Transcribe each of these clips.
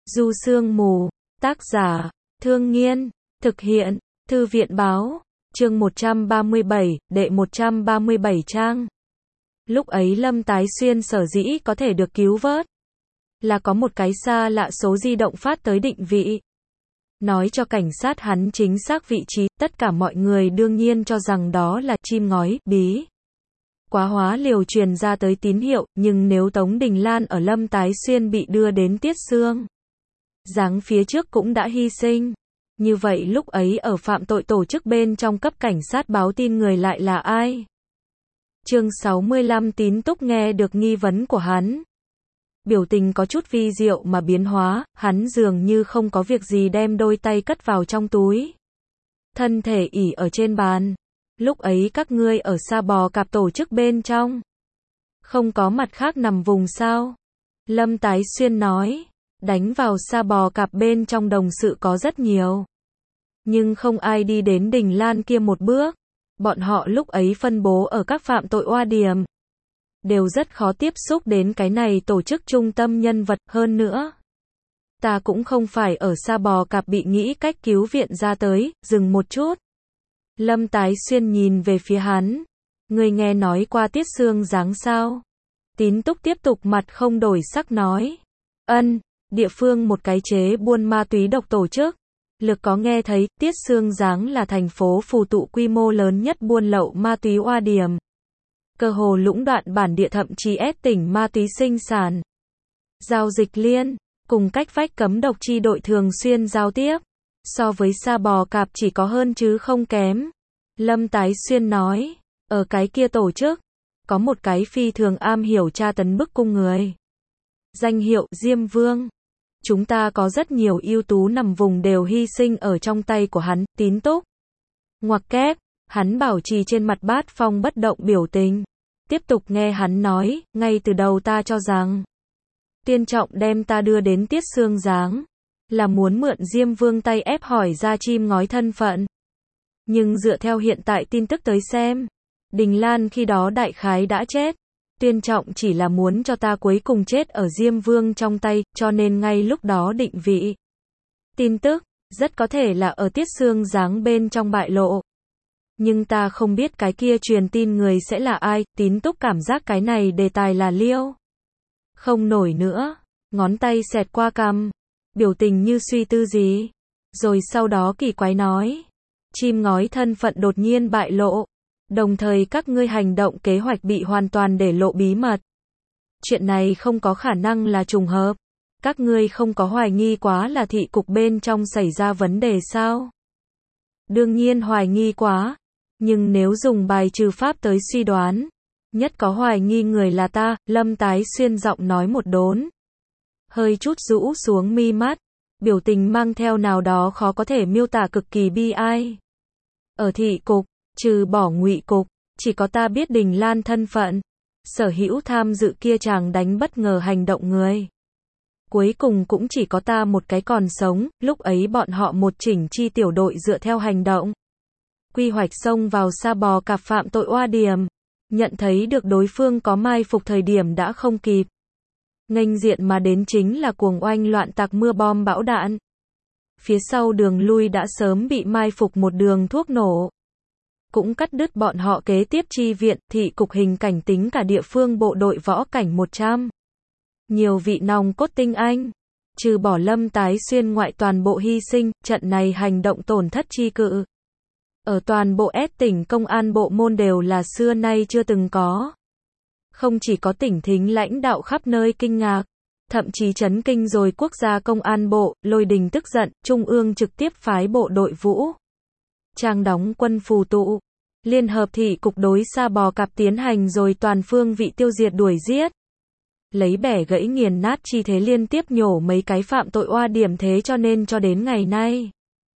Du Sương Mù, tác giả, Thương Nghiên, thực hiện, Thư viện báo, chương 137, đệ 137 trang. Lúc ấy Lâm Tái Xuyên sở dĩ có thể được cứu vớt, là có một cái xa lạ số di động phát tới định vị. Nói cho cảnh sát hắn chính xác vị trí, tất cả mọi người đương nhiên cho rằng đó là chim ngói, bí. Quá hóa liều truyền ra tới tín hiệu, nhưng nếu Tống Đình Lan ở Lâm Tái Xuyên bị đưa đến Tiết Xương Giáng phía trước cũng đã hy sinh. Như vậy lúc ấy ở phạm tội tổ chức bên trong cấp cảnh sát báo tin người lại là ai? Chương 65 Tín Túc nghe được nghi vấn của hắn. Biểu tình có chút vi diệu mà biến hóa, hắn dường như không có việc gì đem đôi tay cất vào trong túi. Thân thể ỉ ở trên bàn. Lúc ấy các ngươi ở Sa Bò Cạp tổ chức bên trong. Không có mặt khác nằm vùng sao? Lâm Tái Xuyên nói. Đánh vào Sa Bò Cạp bên trong đồng sự có rất nhiều. Nhưng không ai đi đến Đình Lan kia một bước. Bọn họ lúc ấy phân bố ở các phạm tội oa điểm. Đều rất khó tiếp xúc đến cái này tổ chức trung tâm nhân vật hơn nữa. Ta cũng không phải ở Sa Bò Cạp bị nghĩ cách cứu viện ra tới, dừng một chút. Lâm Tái Xuyên nhìn về phía hắn. Ngươi nghe nói qua Tiết Xương Giáng sao? Tín Túc tiếp tục mặt không đổi sắc nói. Ân, địa phương một cái chế buôn ma túy độc tổ chức. Lực có nghe thấy, Tiết Xương Giáng là thành phố phù tụ quy mô lớn nhất buôn lậu ma túy oa điểm. Cơ hồ lũng đoạn bản địa thậm chí ép tỉnh ma túy sinh sản. Giao dịch liên, cùng cách vách cấm độc chi đội thường xuyên giao tiếp. So với Sa Bò Cạp chỉ có hơn chứ không kém. Lâm Tái Xuyên nói, ở cái kia tổ chức, có một cái phi thường am hiểu tra tấn bức cung người. Danh hiệu Diêm Vương. Chúng ta có rất nhiều ưu tú nằm vùng đều hy sinh ở trong tay của hắn, Tín Túc. Ngoặc kép, hắn bảo trì trên mặt bát phong bất động biểu tình. Tiếp tục nghe hắn nói, ngay từ đầu ta cho rằng, Tiên Trọng đem ta đưa đến Tiết Xương Giáng, là muốn mượn Diêm Vương tay ép hỏi ra chim ngói thân phận. Nhưng dựa theo hiện tại tin tức tới xem, Đình Lan khi đó đại khái đã chết. Tiên Trọng chỉ là muốn cho ta cuối cùng chết ở Diêm Vương trong tay, cho nên ngay lúc đó định vị. Tin tức, rất có thể là ở Tiết Xương Giáng bên trong bại lộ. Nhưng ta không biết cái kia truyền tin người sẽ là ai, Tín Túc cảm giác cái này đề tài là liêu. Không nổi nữa, ngón tay xẹt qua cằm, biểu tình như suy tư gì. Rồi sau đó kỳ quái nói, chim ngói thân phận đột nhiên bại lộ. Đồng thời các ngươi hành động kế hoạch bị hoàn toàn để lộ bí mật. Chuyện này không có khả năng là trùng hợp. Các ngươi không có hoài nghi quá là thị cục bên trong xảy ra vấn đề sao? Đương nhiên hoài nghi quá. Nhưng nếu dùng bài trừ pháp tới suy đoán, nhất có hoài nghi người là ta, Lâm Tái Xuyên giọng nói một đốn. Hơi chút rũ xuống mi mắt, biểu tình mang theo nào đó khó có thể miêu tả cực kỳ bi ai. Ở thị cục, trừ bỏ Ngụy cục, chỉ có ta biết Đình Lan thân phận. Sở hữu tham dự kia chàng đánh bất ngờ hành động người. Cuối cùng cũng chỉ có ta một cái còn sống, lúc ấy bọn họ một chỉnh chi tiểu đội dựa theo hành động. Quy hoạch xông vào Sa Bò Cạp phạm tội oa điểm. Nhận thấy được đối phương có mai phục thời điểm đã không kịp. Nghênh diện mà đến chính là cuồng oanh loạn tạc mưa bom bão đạn. Phía sau đường lui đã sớm bị mai phục một đường thuốc nổ. Cũng cắt đứt bọn họ kế tiếp chi viện, thị cục hình cảnh tính cả địa phương bộ đội võ cảnh 100. Nhiều vị nòng cốt tinh anh, trừ bỏ Lâm Tái Xuyên ngoại toàn bộ hy sinh, trận này hành động tổn thất chi cự. Ở toàn bộ S tỉnh công an bộ môn đều là xưa nay chưa từng có. Không chỉ có tỉnh thính lãnh đạo khắp nơi kinh ngạc, thậm chí chấn kinh rồi quốc gia công an bộ, Lôi Đình tức giận, Trung ương trực tiếp phái bộ đội vũ trang đóng quân phù tụ, liên hợp thị cục đối Sa Bò Cạp tiến hành rồi toàn phương vị tiêu diệt đuổi giết. Lấy bẻ gãy nghiền nát chi thế liên tiếp nhổ mấy cái phạm tội oa điểm thế cho nên cho đến ngày nay.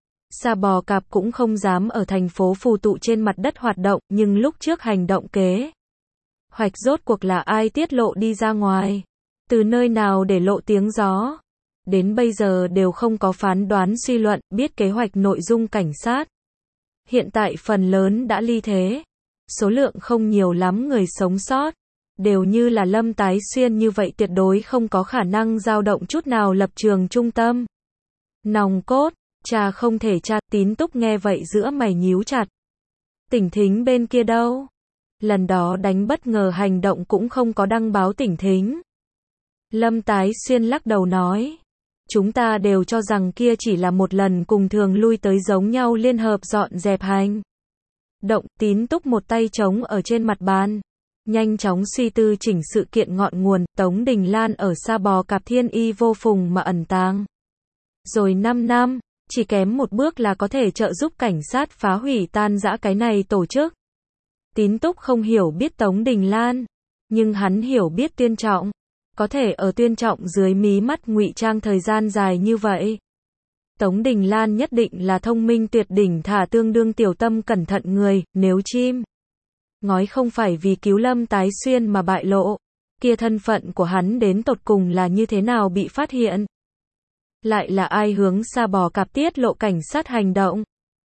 Sa Bò Cạp cũng không dám ở thành phố phù tụ trên mặt đất hoạt động, nhưng lúc trước hành động kế hoạch rốt cuộc là ai tiết lộ đi ra ngoài. Từ nơi nào để lộ tiếng gió. Đến bây giờ đều không có phán đoán suy luận, biết kế hoạch nội dung cảnh sát. Hiện tại phần lớn đã ly thế. Số lượng không nhiều lắm người sống sót. đều như là Lâm Tái Xuyên như vậy tuyệt đối không có khả năng dao động chút nào lập trường trung tâm. Nòng cốt, cha không thể cha, Tín Túc nghe vậy giữa mày nhíu chặt. Tỉnh Thính bên kia đâu? Lần đó đánh bất ngờ hành động cũng không có đăng báo Tỉnh Thính. Lâm Tái Xuyên lắc đầu nói. Chúng ta đều cho rằng kia chỉ là một lần cùng thường lui tới giống nhau liên hợp dọn dẹp hành động. Tín Túc một tay trống ở trên mặt bàn, nhanh chóng suy tư chỉnh sự kiện ngọn nguồn. Tống Đình Lan ở Sa Bò Cạp Thiên Y vô phùng mà ẩn tàng. Rồi 5 năm, chỉ kém một bước là có thể trợ giúp cảnh sát phá hủy tan rã cái này tổ chức. Tín Túc không hiểu biết Tống Đình Lan, nhưng hắn hiểu biết Tuyên Trọng. Có thể ở Tuyên Trọng dưới mí mắt ngụy trang thời gian dài như vậy. Tống Đình Lan nhất định là thông minh tuyệt đỉnh thả tương đương tiểu tâm cẩn thận người, nếu chim ngói không phải vì cứu Lâm Tái Xuyên mà bại lộ, kia thân phận của hắn đến tột cùng là như thế nào bị phát hiện. Lại là ai hướng Sa Bò Cạp tiết lộ cảnh sát hành động?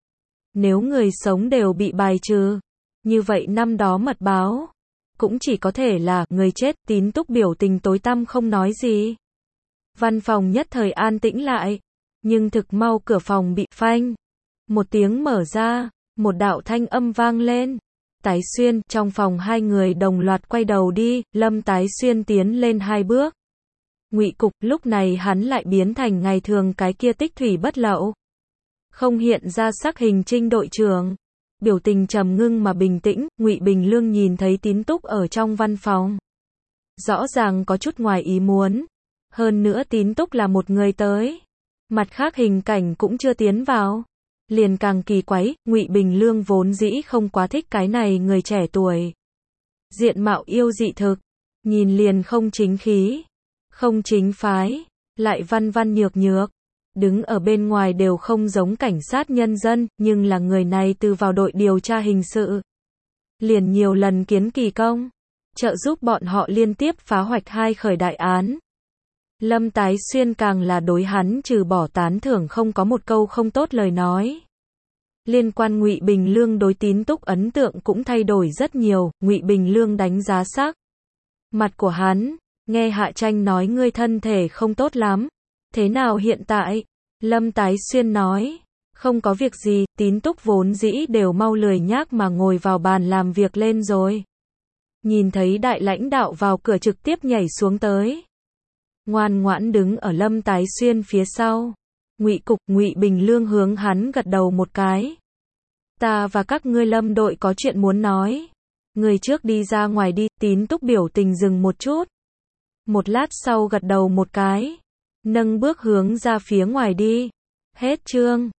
Nếu người sống đều bị bài trừ, như vậy năm đó mật báo cũng chỉ có thể là người chết. Tín Túc biểu tình tối tăm không nói gì. Văn phòng nhất thời an tĩnh lại, nhưng thực mau cửa phòng bị phanh một tiếng mở ra, một đạo thanh âm vang lên. Tái Xuyên, trong phòng hai người đồng loạt quay đầu đi. Lâm Tái Xuyên tiến lên 2 bước. Ngụy Cục, lúc này hắn lại biến thành ngày thường cái kia tích thủy bất lậu, không hiện ra sắc hình Trinh đội trưởng. Biểu tình trầm ngưng mà bình tĩnh. Ngụy Bình Lương nhìn thấy Tín Túc ở trong văn phòng, rõ ràng có chút ngoài ý muốn. Hơn nữa Tín Túc là một người tới, mặt khác hình cảnh cũng chưa tiến vào, liền càng kỳ quái. Ngụy Bình Lương vốn dĩ không quá thích cái này người trẻ tuổi, diện mạo yêu dị thực, nhìn liền không chính khí, không chính phái, lại văn văn nhược nhược, đứng ở bên ngoài đều không giống cảnh sát nhân dân, nhưng là người này từ vào đội điều tra hình sự, liền nhiều lần kiến kỳ công, trợ giúp bọn họ liên tiếp phá hoạch 2 khởi đại án. Lâm Tái Xuyên càng là đối hắn trừ bỏ tán thưởng không có một câu không tốt lời nói. Liên quan Ngụy Bình Lương đối Tín Túc ấn tượng cũng thay đổi rất nhiều. Ngụy Bình Lương đánh giá sắc mặt của hắn, nghe Hạ Tranh nói ngươi thân thể không tốt lắm. Thế nào hiện tại? Lâm Tái Xuyên nói, không có việc gì. Tín Túc vốn dĩ đều mau lười nhác mà ngồi vào bàn làm việc lên rồi. Nhìn thấy đại lãnh đạo vào cửa trực tiếp nhảy xuống tới, ngoan ngoãn đứng ở Lâm Tái Xuyên phía sau. Ngụy Cục, Ngụy Bình Lương hướng hắn gật đầu một cái. Ta và các ngươi Lâm đội có chuyện muốn nói. Người trước đi ra ngoài đi. Tín Túc biểu tình dừng một chút, một lát sau gật đầu một cái, nâng bước hướng ra phía ngoài đi. Hết chương.